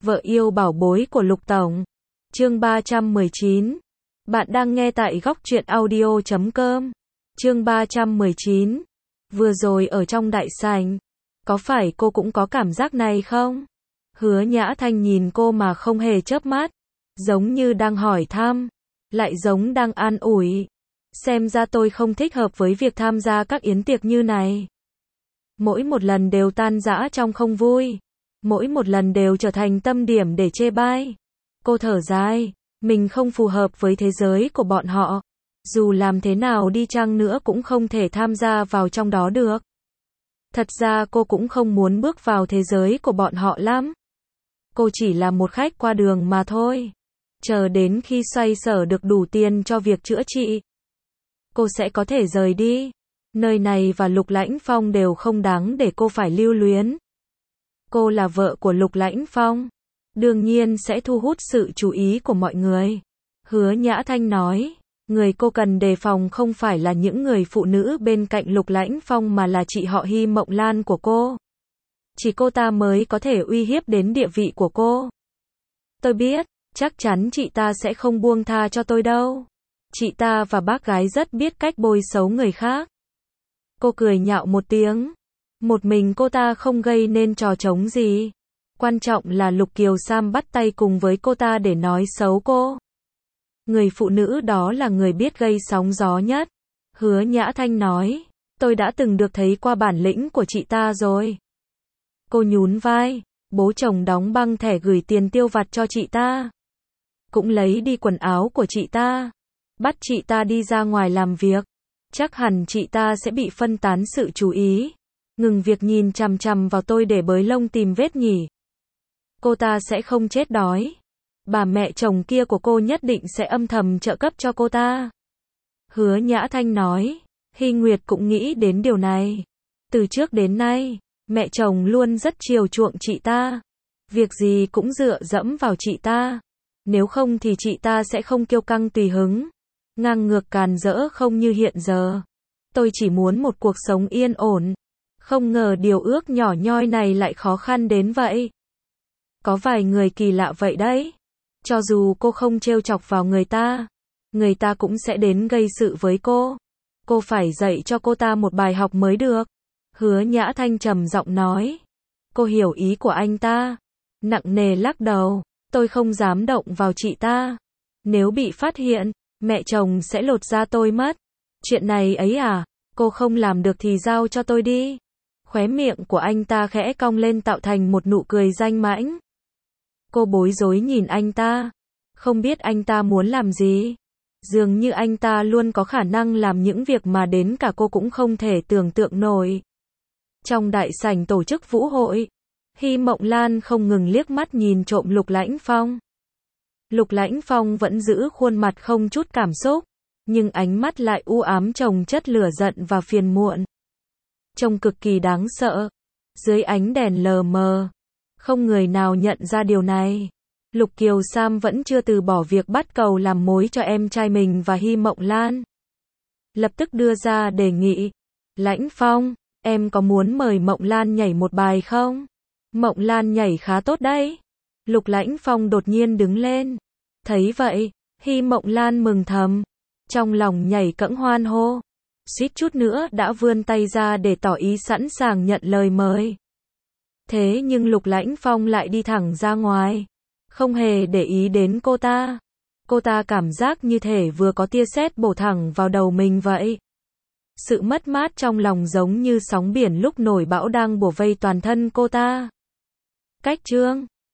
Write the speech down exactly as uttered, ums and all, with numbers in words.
Vợ yêu bảo bối của Lục Tổng. Chương ba trăm mười chín. Bạn đang nghe tại góc truyện audio chấm com. Chương ba trăm mười chín. Vừa rồi ở trong đại sảnh, có phải cô cũng có cảm giác này không? Hứa Nhã Thanh nhìn cô mà không hề chớp mắt, giống như đang hỏi thăm, lại giống đang an ủi. Xem ra tôi không thích hợp với việc tham gia các yến tiệc như này. Mỗi một lần đều tan rã trong không vui, mỗi một lần đều trở thành tâm điểm để chê bai. Cô thở dài, mình không phù hợp với thế giới của bọn họ. Dù làm thế nào đi chăng nữa cũng không thể tham gia vào trong đó được. Thật ra cô cũng không muốn bước vào thế giới của bọn họ lắm. Cô chỉ là một khách qua đường mà thôi. Chờ đến khi xoay sở được đủ tiền cho việc chữa trị, cô sẽ có thể rời đi. Nơi này và Lục Lãnh Phong đều không đáng để cô phải lưu luyến. Cô là vợ của Lục Lãnh Phong, đương nhiên sẽ thu hút sự chú ý của mọi người. Hứa Nhã Thanh nói, người cô cần đề phòng không phải là những người phụ nữ bên cạnh Lục Lãnh Phong mà là chị họ Hy Mộng Lan của cô. Chỉ cô ta mới có thể uy hiếp đến địa vị của cô. Tôi biết, chắc chắn chị ta sẽ không buông tha cho tôi đâu. Chị ta và bác gái rất biết cách bôi xấu người khác. Cô cười nhạo một tiếng. Một mình cô ta không gây nên trò trống gì. Quan trọng là Lục Kiều Sam bắt tay cùng với cô ta để nói xấu cô. Người phụ nữ đó là người biết gây sóng gió nhất. Hứa Nhã Thanh nói, tôi đã từng được thấy qua bản lĩnh của chị ta rồi. Cô nhún vai, bố chồng đóng băng thẻ gửi tiền tiêu vặt cho chị ta. Cũng lấy đi quần áo của chị ta. Bắt chị ta đi ra ngoài làm việc. Chắc hẳn chị ta sẽ bị phân tán sự chú ý. Ngừng việc nhìn chằm chằm vào tôi để bới lông tìm vết nhỉ. Cô ta sẽ không chết đói. Bà mẹ chồng kia của cô nhất định sẽ âm thầm trợ cấp cho cô ta. Hứa Nhã Thanh nói, Hy Nguyệt cũng nghĩ đến điều này. Từ trước đến nay, mẹ chồng luôn rất chiều chuộng chị ta. Việc gì cũng dựa dẫm vào chị ta. Nếu không thì chị ta sẽ không kiêu căng tùy hứng, ngang ngược càn rỡ không như hiện giờ. Tôi chỉ muốn một cuộc sống yên ổn. Không ngờ điều ước nhỏ nhoi này lại khó khăn đến vậy. Có vài người kỳ lạ vậy đấy. Cho dù cô không trêu chọc vào người ta, người ta cũng sẽ đến gây sự với cô. Cô phải dạy cho cô ta một bài học mới được. Hứa Nhã Thanh trầm giọng nói. Cô hiểu ý của anh ta. Nặng nề lắc đầu. Tôi không dám động vào chị ta. Nếu bị phát hiện, mẹ chồng sẽ lột da tôi mất. Chuyện này ấy à, cô không làm được thì giao cho tôi đi. Khóe miệng của anh ta khẽ cong lên tạo thành một nụ cười danh mãnh. Cô bối rối nhìn anh ta. Không biết anh ta muốn làm gì. Dường như anh ta luôn có khả năng làm những việc mà đến cả cô cũng không thể tưởng tượng nổi. Trong đại sảnh tổ chức vũ hội, Hy Mộng Lan không ngừng liếc mắt nhìn trộm Lục Lãnh Phong. Lục Lãnh Phong vẫn giữ khuôn mặt không chút cảm xúc, nhưng ánh mắt lại u ám chồng chất lửa giận và phiền muộn. Trông cực kỳ đáng sợ. Dưới ánh đèn lờ mờ, không người nào nhận ra điều này. Lục Kiều Sam vẫn chưa từ bỏ việc bắt cầu làm mối cho em trai mình và Hy Mộng Lan. Lập tức đưa ra đề nghị. Lãnh Phong, em có muốn mời Mộng Lan nhảy một bài không? Mộng Lan nhảy khá tốt đấy. Lục Lãnh Phong đột nhiên đứng lên. Thấy vậy, Hy Mộng Lan mừng thầm. Trong lòng nhảy cẫng hoan hô. Suýt chút nữa đã vươn tay ra để tỏ ý sẵn sàng nhận lời mời. Thế nhưng Lục Lãnh Phong lại đi thẳng ra ngoài. Không hề để ý đến cô ta. Cô ta cảm giác như thể vừa có tia sét bổ thẳng vào đầu mình vậy. Sự mất mát trong lòng giống như sóng biển lúc nổi bão đang bủa vây toàn thân cô ta. Cách chương